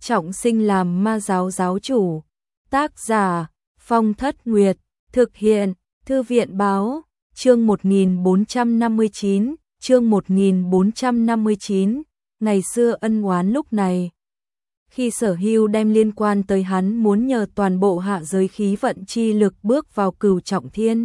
trọng sinh làm ma giáo giáo chủ. Tác giả Phong Thất Nguyệt. Thực hiện Thư viện báo. Chương 1459. Chương 1459. Ngày xưa ân oán lúc này. Khi Sở Hưu đem liên quan tới hắn muốn nhờ toàn bộ hạ giới khí vận chi lực bước vào Cửu Trọng Thiên,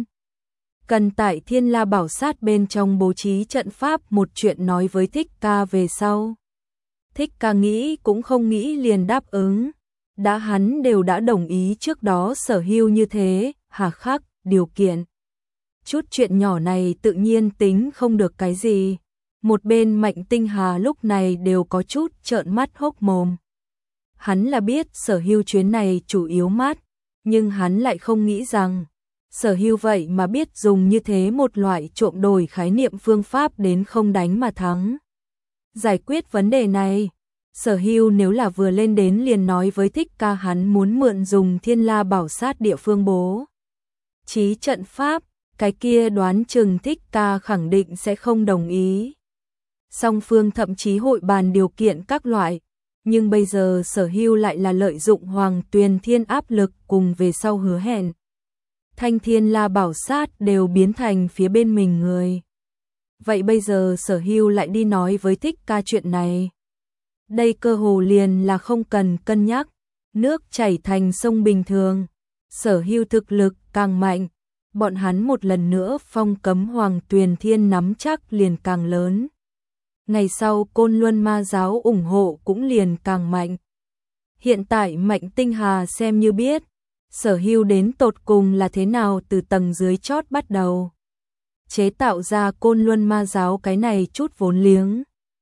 cần tại Thiên La Bảo Sát bên trong bố trí trận pháp một chuyện nói với Thích Ca về sau. Thích Ca nghĩ cũng không nghĩ liền đáp ứng. Đã hắn đều đã đồng ý trước đó Sở Hưu như thế, hà khắc, điều kiện. Chút chuyện nhỏ này tự nhiên tính không được cái gì. Một bên Mạnh Tinh Hà lúc này đều có chút trợn mắt hốc mồm. Hắn là biết Sở Hưu chuyến này chủ yếu mát, nhưng hắn lại không nghĩ rằng Sở Hưu vậy mà biết dùng như thế một loại trộm đổi khái niệm phương pháp đến không đánh mà thắng. Giải quyết vấn đề này, Sở Hưu nếu là vừa lên đến liền nói với Thích Ca hắn muốn mượn dùng Thiên La Bảo Sát địa phương bố trí trận pháp, cái kia đoán chừng Thích Ca khẳng định sẽ không đồng ý. Song phương thậm chí hội bàn điều kiện các loại, nhưng bây giờ Sở Hưu lại là lợi dụng Hoàng Tuyền Thiên áp lực cùng về sau hứa hẹn. Thanh Thiên La Bảo Sát đều biến thành phía bên mình người. Vậy bây giờ Sở Hưu lại đi nói với Thích Ca chuyện này. Đây cơ hồ liền là không cần cân nhắc, nước chảy thành sông bình thường. Sở Hưu thực lực càng mạnh, bọn hắn một lần nữa phong cấm Hoàng Tuyền Thiên nắm chắc liền càng lớn. Ngày sau Côn Luân Ma giáo ủng hộ cũng liền càng mạnh. Hiện tại Mạnh Tinh Hà xem như biết Sở Hưu đến tột cùng là thế nào từ tầng dưới chót bắt đầu chế tạo ra Côn Luân Ma giáo cái này chút vốn liếng.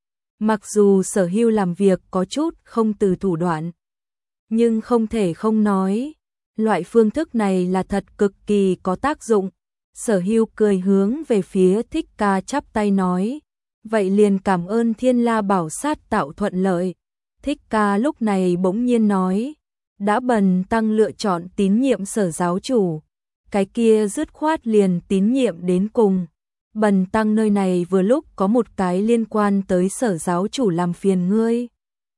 Mặc dù Sở Hưu làm việc có chút không từ thủ đoạn, nhưng không thể không nói, loại phương thức này là thật cực kỳ có tác dụng. Sở Hưu cười hướng về phía Thích Ca chắp tay nói, vậy liền cảm ơn Thiên La Bảo Sát tạo thuận lợi. Thích Ca lúc này bỗng nhiên nói, đã Bần Tăng lựa chọn tín nhiệm Sở giáo chủ, cái kia dứt khoát liền tín nhiệm đến cùng. Bần Tăng nơi này vừa lúc có một cái liên quan tới Sở giáo chủ làm phiền ngươi.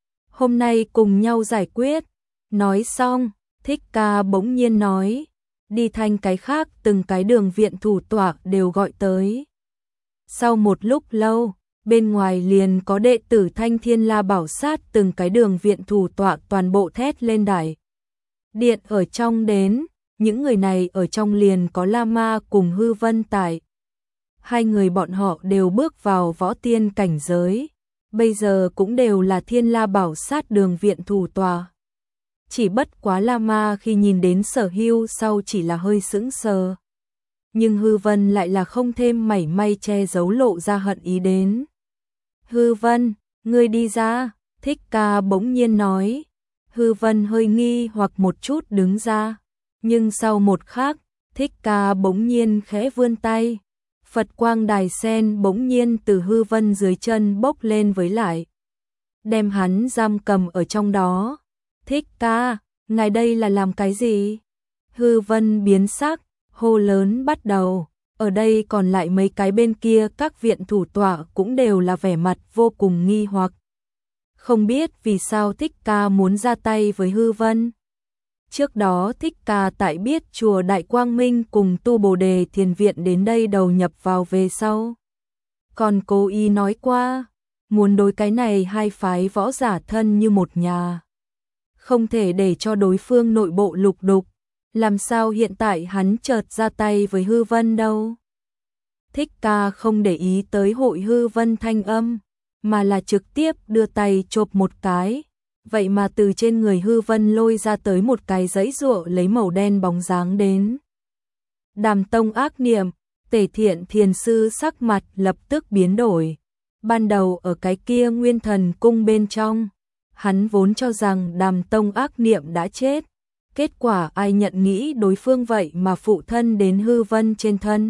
Hôm nay cùng nhau giải quyết. Nói xong, Thích Ca bỗng nhiên nói, đi thành cái khác từng cái đường viện thủ tọa đều gọi tới. Sau một lúc lâu, bên ngoài liền có đệ tử Thanh Thiên La Bảo Sát từng cái đường viện thủ tọa toàn bộ thét lên đại điện ở trong đến, những người này ở trong liền có La Ma cùng Hư Vân tại. Hai người bọn họ đều bước vào võ tiên cảnh giới, bây giờ cũng đều là Thiên La Bảo Sát đường viện thủ tọa. Chỉ bất quá La Ma khi nhìn đến Sở Hưu sau chỉ là hơi sững sờ. Nhưng Hư Vân lại là không thêm mảy may che giấu lộ ra hận ý đến. Hư Vân, ngươi đi ra, Thích Ca bỗng nhiên nói. Hư Vân hơi nghi hoặc một chút đứng ra, nhưng sau một khắc, Thích Ca bỗng nhiên khẽ vươn tay. Phật quang đài sen bỗng nhiên từ Hư Vân dưới chân bốc lên với lại, đem hắn giam cầm ở trong đó. Thích Ca, ngài đây là làm cái gì? Hư Vân biến sắc, hô lớn bắt đầu. Ở đây còn lại mấy cái bên kia các viện thủ tọa cũng đều là vẻ mặt vô cùng nghi hoặc. Không biết vì sao Thích Ca muốn ra tay với Hư Vân. Trước đó Thích Ca tại biết chùa Đại Quang Minh cùng Tu Bồ Đề Thiền Viện đến đây đầu nhập vào về sau. Còn cố ý nói qua, muốn đối cái này hai phái võ giả thân như một nhà. Không thể để cho đối phương nội bộ lục đục. Làm sao hiện tại hắn chợt ra tay với Hư Vân đâu? Thích Ca không để ý tới hội Hư Vân thanh âm, mà là trực tiếp đưa tay chộp một cái. Vậy mà từ trên người Hư Vân lôi ra tới một cái giấy rụa lấy màu đen bóng dáng đến. Đàm Tông ác niệm, Tề Thiện thiền sư sắc mặt lập tức biến đổi. Ban đầu ở cái kia Nguyên Thần cung bên trong, hắn vốn cho rằng Đàm Tông ác niệm đã chết. Kết quả ai nhận nghĩ đối phương vậy mà phụ thân đến Hư Vân trên thân.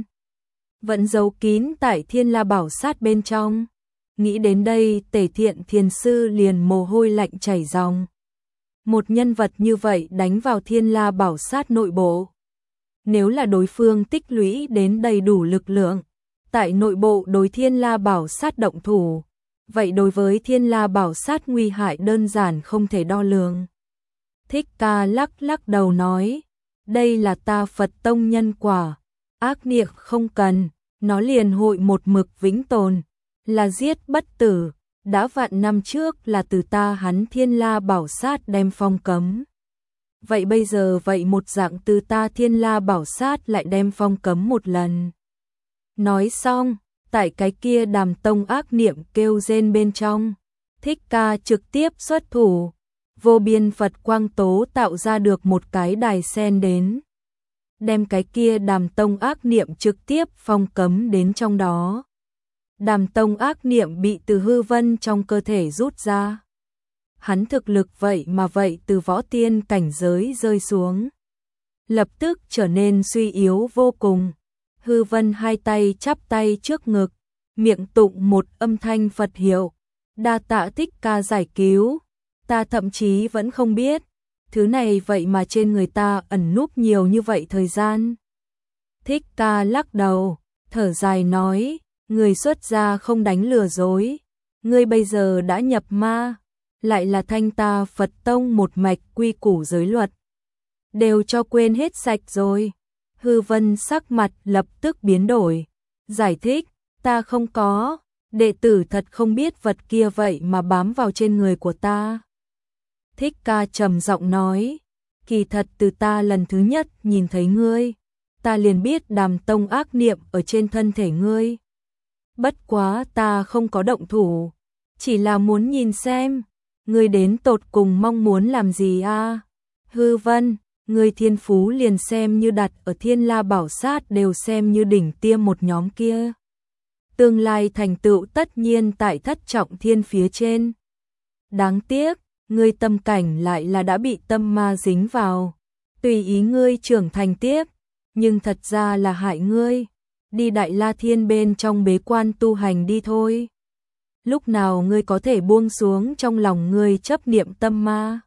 Vẫn giấu kín tại Thiên La Bảo Sát bên trong. Nghĩ đến đây Tề Thiện thiền sư liền mồ hôi lạnh chảy ròng. Một nhân vật như vậy đánh vào Thiên La Bảo Sát nội bộ. Nếu là đối phương tích lũy đến đầy đủ lực lượng, tại nội bộ đối Thiên La Bảo Sát động thủ, vậy đối với Thiên La Bảo Sát nguy hại đơn giản không thể đo lường. Thích Ca lắc lắc đầu nói, đây là ta Phật tông nhân quả, ác niệm không cần, nó liền hội một mực vĩnh tồn, là giết bất tử, đã vạn năm trước là từ ta hắn Thiên La Bảo Sát đem phong cấm. Vậy bây giờ vậy một dạng từ ta Thiên La Bảo Sát lại đem phong cấm một lần. Nói xong, tại cái kia Đàm Tông ác niệm kêu rên bên trong, Thích Ca trực tiếp xuất thủ, vô biên Phật quang tố tạo ra được một cái đài sen đến, đem cái kia Đàm Tông ác niệm trực tiếp phong cấm đến trong đó. Đàm Tông ác niệm bị từ hư vân trong cơ thể rút ra. Hắn thực lực vậy mà vậy từ võ tiên cảnh giới rơi xuống, lập tức trở nên suy yếu vô cùng. Hư vân hai tay chắp tay trước ngực, miệng tụng một âm thanh Phật hiệu, đa tạ Thích Ca giải cứu, ta thậm chí vẫn không biết, thứ này vậy mà trên người ta ẩn núp nhiều như vậy thời gian. Thích Ca lắc đầu, thở dài nói, người xuất gia không đánh lừa dối, ngươi bây giờ đã nhập ma, lại là thanh ta Phật tông một mạch quy củ giới luật, đều cho quên hết sạch rồi. Hư vân sắc mặt lập tức biến đổi, giải thích, ta không có, đệ tử thật không biết vật kia vậy mà bám vào trên người của ta. Thích Ca trầm giọng nói, kỳ thật từ ta lần thứ nhất nhìn thấy ngươi, ta liền biết Đàm Tông ác niệm ở trên thân thể ngươi. Bất quá ta không có động thủ, chỉ là muốn nhìn xem, ngươi đến tột cùng mong muốn làm gì a? Hư vân, ngươi thiên phú liền xem như đặt ở Thiên La Bảo Sát đều xem như đỉnh tiêm một nhóm kia. Tương lai thành tựu tất nhiên tại thất trọng thiên phía trên. Đáng tiếc, ngươi tâm cảnh lại là đã bị tâm ma dính vào. Tùy ý ngươi trưởng thành tiếp, nhưng thật ra là hại ngươi. Đi Đại La Thiên bên trong bế quan tu hành đi thôi. Lúc nào ngươi có thể buông xuống trong lòng ngươi chấp niệm tâm ma,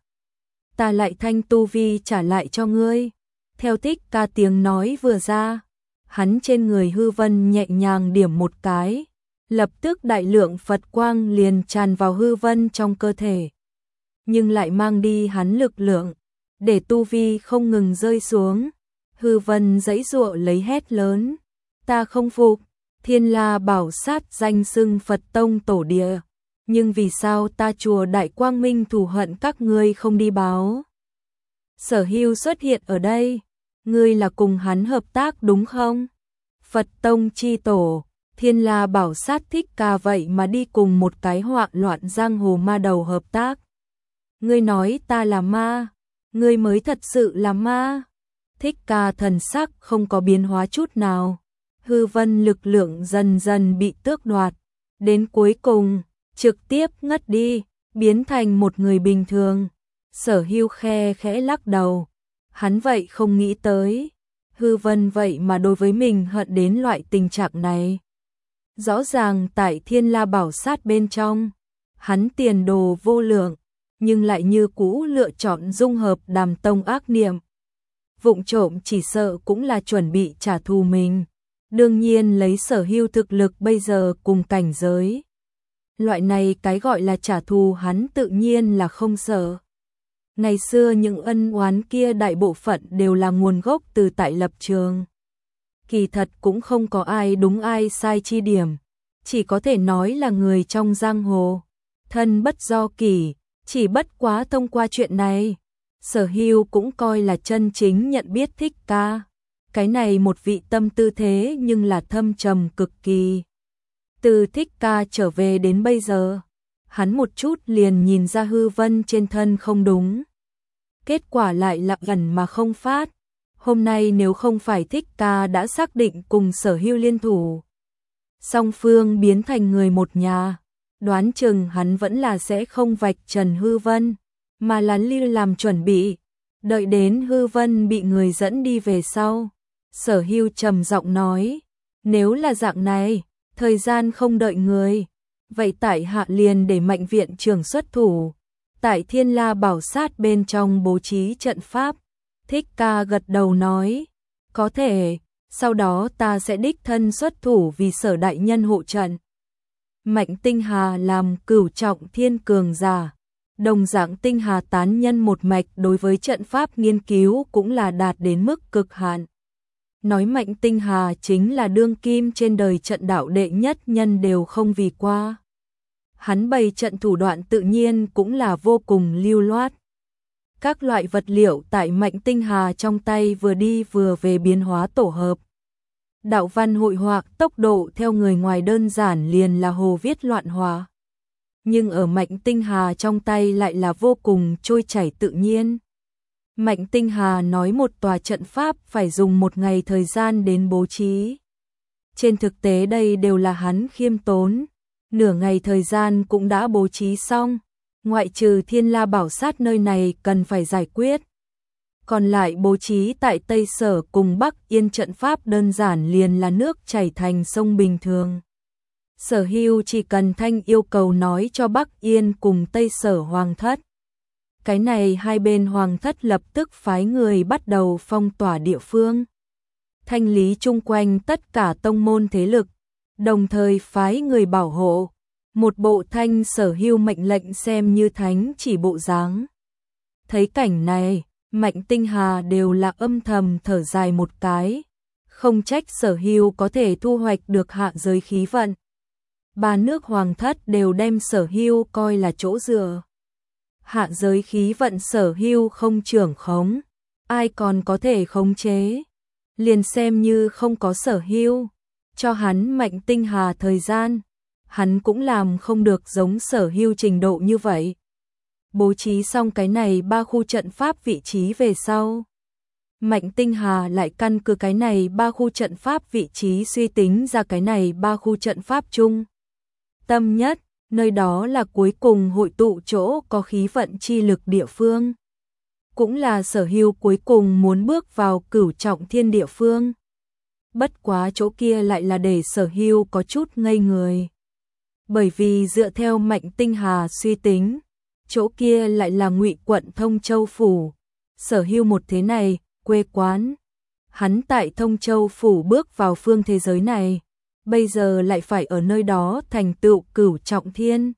ta lại thanh tu vi trả lại cho ngươi. Theo Thích Ca tiếng nói vừa ra, hắn trên người hư vân nhẹ nhàng điểm một cái, lập tức đại lượng Phật quang liền tràn vào hư vân trong cơ thể, nhưng lại mang đi hắn lực lượng, để tu vi không ngừng rơi xuống. Hư vân giãy giụa lấy hét lớn, ta không phục, Thiên La Bảo Sát danh xưng Phật tông tổ địa, nhưng vì sao ta chùa Đại Quang Minh thù hận các ngươi không đi báo? Sở Hưu xuất hiện ở đây, ngươi là cùng hắn hợp tác đúng không? Phật tông chi tổ, Thiên La Bảo Sát Thích Ca vậy mà đi cùng một cái hoạn loạn giang hồ ma đầu hợp tác. Ngươi nói ta là ma, ngươi mới thật sự là ma. Thích Ca thần sắc không có biến hóa chút nào. Hư vân lực lượng dần dần bị tước đoạt, đến cuối cùng, trực tiếp ngất đi, biến thành một người bình thường. Sở Hưu khe khẽ lắc đầu, hắn vậy không nghĩ tới, hư vân vậy mà đối với mình hận đến loại tình trạng này. Rõ ràng tại Thiên La Bảo Sát bên trong, hắn tiền đồ vô lượng, nhưng lại như cũ lựa chọn dung hợp Đàm Tông ác niệm. Vụng trộm chỉ sợ cũng là chuẩn bị trả thù mình. Đương nhiên lấy Sở Hưu thực lực bây giờ cùng cảnh giới, loại này cái gọi là trả thù hắn tự nhiên là không sợ. Ngày xưa những ân oán kia đại bộ phận đều là nguồn gốc từ tại lập trường. Kỳ thật cũng không có ai đúng ai sai chi điểm, chỉ có thể nói là người trong giang hồ, thân bất do kỷ, chỉ bất quá thông qua chuyện này, Sở Hưu cũng coi là chân chính nhận biết Thích Ca. Cái này một vị tâm tư thế nhưng là thâm trầm cực kỳ. Từ Thích Ca trở về đến bây giờ, hắn một chút liền nhìn ra hư vân trên thân không đúng. Kết quả lại lặng ẩn mà không phát. Hôm nay nếu không phải Thích Ca đã xác định cùng Sở Hưu liên thủ, song phương biến thành người một nhà, đoán chừng hắn vẫn là sẽ không vạch trần hư vân, mà là lưu làm chuẩn bị, đợi đến hư vân bị người dẫn đi về sau. Sở Hưu trầm giọng nói, nếu là dạng này, thời gian không đợi người, vậy tại hạ liền để Mạnh viện trưởng xuất thủ, tại Thiên La Bảo Sát bên trong bố trí trận pháp. Thích Ca gật đầu nói, có thể, sau đó ta sẽ đích thân xuất thủ vì Sở đại nhân hộ trận. Mạnh Tinh Hà làm cửu trọng thiên cường giả. Đồng dạng Tinh Hà tán nhân một mạch đối với trận pháp nghiên cứu cũng là đạt đến mức cực hạn. Nói Mạnh Tinh Hà chính là đương kim trên đời trận đạo đệ nhất nhân đều không vì qua. Hắn bày trận thủ đoạn tự nhiên cũng là vô cùng lưu loát. Các loại vật liệu tại Mạnh Tinh Hà trong tay vừa đi vừa về biến hóa tổ hợp. Đạo văn hội họa tốc độ theo người ngoài đơn giản liền là hồ viết loạn hòa. Nhưng ở Mạnh Tinh Hà trong tay lại là vô cùng trôi chảy tự nhiên. Mạnh Tinh Hà nói một tòa trận pháp phải dùng một ngày thời gian đến bố trí. Trên thực tế đây đều là hắn khiêm tốn. Nửa ngày thời gian cũng đã bố trí xong. Ngoại trừ Thiên La Bảo Sát nơi này cần phải giải quyết. Còn lại bố trí tại Tây Sở cùng Bắc Yên trận pháp đơn giản liền là nước chảy thành sông bình thường. Sở Hưu chỉ cần thanh yêu cầu nói cho Bắc Yên cùng Tây Sở Hoàng thất. Cái này hai bên Hoàng thất lập tức phái người bắt đầu phong tỏa địa phương. Thanh lý chung quanh tất cả tông môn thế lực, đồng thời phái người bảo hộ. Một bộ thanh Sở Hưu mệnh lệnh xem như thánh chỉ bộ dáng. Thấy cảnh này, Mạnh Tinh Hà đều là âm thầm thở dài một cái. Không trách Sở Hưu có thể thu hoạch được hạ giới khí vận. Ba nước Hoàng thất đều đem Sở Hưu coi là chỗ dựa. Hạ giới khí vận Sở Hưu không trưởng khống, ai còn có thể khống chế. Liền xem như không có Sở Hưu, cho hắn Mạnh Tinh Hà thời gian, hắn cũng làm không được giống Sở Hưu trình độ như vậy. Bố trí xong cái này ba khu trận pháp vị trí về sau. Mạnh Tinh Hà lại căn cứ cái này ba khu trận pháp vị trí suy tính ra cái này ba khu trận pháp chung. Tâm nhất, nơi đó là cuối cùng hội tụ chỗ có khí vận chi lực địa phương. Cũng là Sở Hưu cuối cùng muốn bước vào cửu trọng thiên địa phương. Bất quá chỗ kia lại là để Sở Hưu có chút ngây người. Bởi vì dựa theo Mạnh Tinh Hà suy tính, chỗ kia lại là Ngụy quận Thông Châu phủ. Sở Hưu một thế này, quê quán. Hắn tại Thông Châu phủ bước vào phương thế giới này, bây giờ lại phải ở nơi đó thành tựu cửu trọng thiên.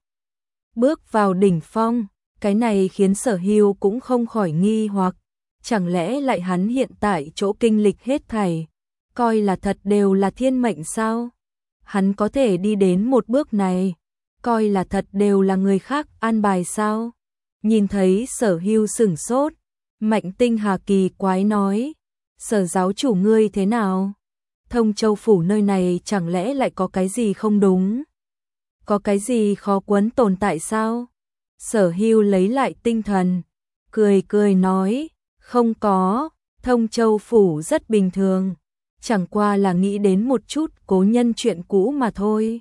Bước vào đỉnh phong, cái này khiến Sở Hưu cũng không khỏi nghi hoặc, chẳng lẽ lại hắn hiện tại chỗ kinh lịch hết thảy, coi là thật đều là thiên mệnh sao? Hắn có thể đi đến một bước này, coi là thật đều là người khác an bài sao? Nhìn thấy Sở Hưu sửng sốt, Mạnh Tinh Hà kỳ quái nói, Sở giáo chủ ngươi thế nào? Thông Châu phủ nơi này chẳng lẽ lại có cái gì không đúng? Có cái gì khó quấn tồn tại sao? Sở Hưu lấy lại tinh thần, cười cười nói, không có, Thông Châu phủ rất bình thường, chẳng qua là nghĩ đến một chút cố nhân chuyện cũ mà thôi.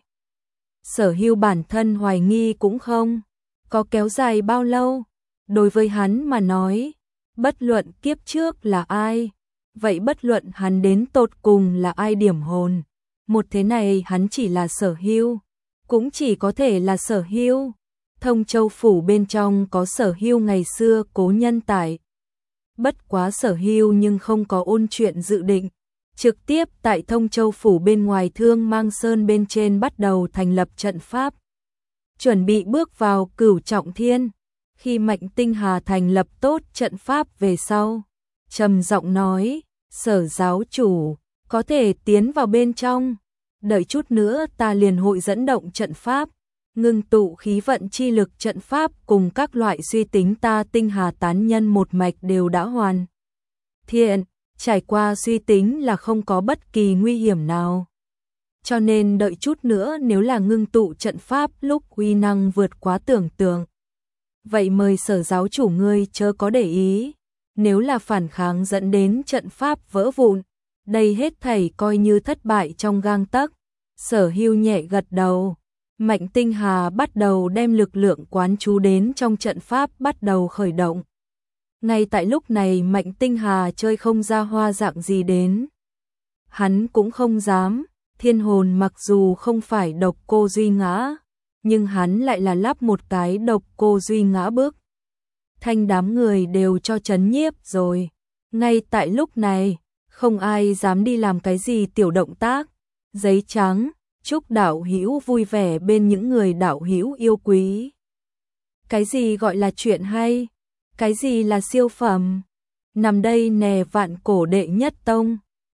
Sở Hưu bản thân hoài nghi cũng không có kéo dài bao lâu, đối với hắn mà nói, bất luận kiếp trước là ai, vậy bất luận hắn đến tột cùng là ai điểm hồn, một thế này hắn chỉ là Sở Hưu, cũng chỉ có thể là Sở Hưu. Thông Châu phủ bên trong có Sở Hưu ngày xưa cố nhân tại. Bất quá Sở Hưu nhưng không có ôn chuyện dự định, trực tiếp tại Thông Châu phủ bên ngoài Thương Mang Sơn bên trên bắt đầu thành lập trận pháp, chuẩn bị bước vào cửu trọng thiên. Khi Mạnh Tinh Hà thành lập tốt trận pháp về sau, trầm giọng nói, Sở giáo chủ, có thể tiến vào bên trong, đợi chút nữa ta liền hội dẫn động trận pháp, ngưng tụ khí vận chi lực trận pháp cùng các loại suy tính ta Tinh Hà tán nhân một mạch đều đã hoàn thiện, trải qua suy tính là không có bất kỳ nguy hiểm nào. Cho nên đợi chút nữa nếu là ngưng tụ trận pháp lúc uy năng vượt quá tưởng tượng, vậy mời Sở giáo chủ ngươi chớ có để ý, nếu là phản kháng dẫn đến trận pháp vỡ vụn, đây hết thảy coi như thất bại trong gang tấc. Sở Hưu nhẹ gật đầu, Mạnh Tinh Hà bắt đầu đem lực lượng quán chú đến trong trận pháp bắt đầu khởi động. Ngay tại lúc này Mạnh Tinh Hà chơi không ra hoa dạng gì đến. Hắn cũng không dám, thiên hồn mặc dù không phải độc cô duy ngã, nhưng hắn lại là lắp một cái độc cô duy ngã bức. Thanh đám người đều cho chấn nhiếp rồi. Ngay tại lúc này, không ai dám đi làm cái gì tiểu động tác. Giấy trắng, chúc đạo hữu vui vẻ bên những người đạo hữu yêu quý. Cái gì gọi là chuyện hay? Cái gì là siêu phẩm? Nằm đây nè vạn cổ đệ nhất tông.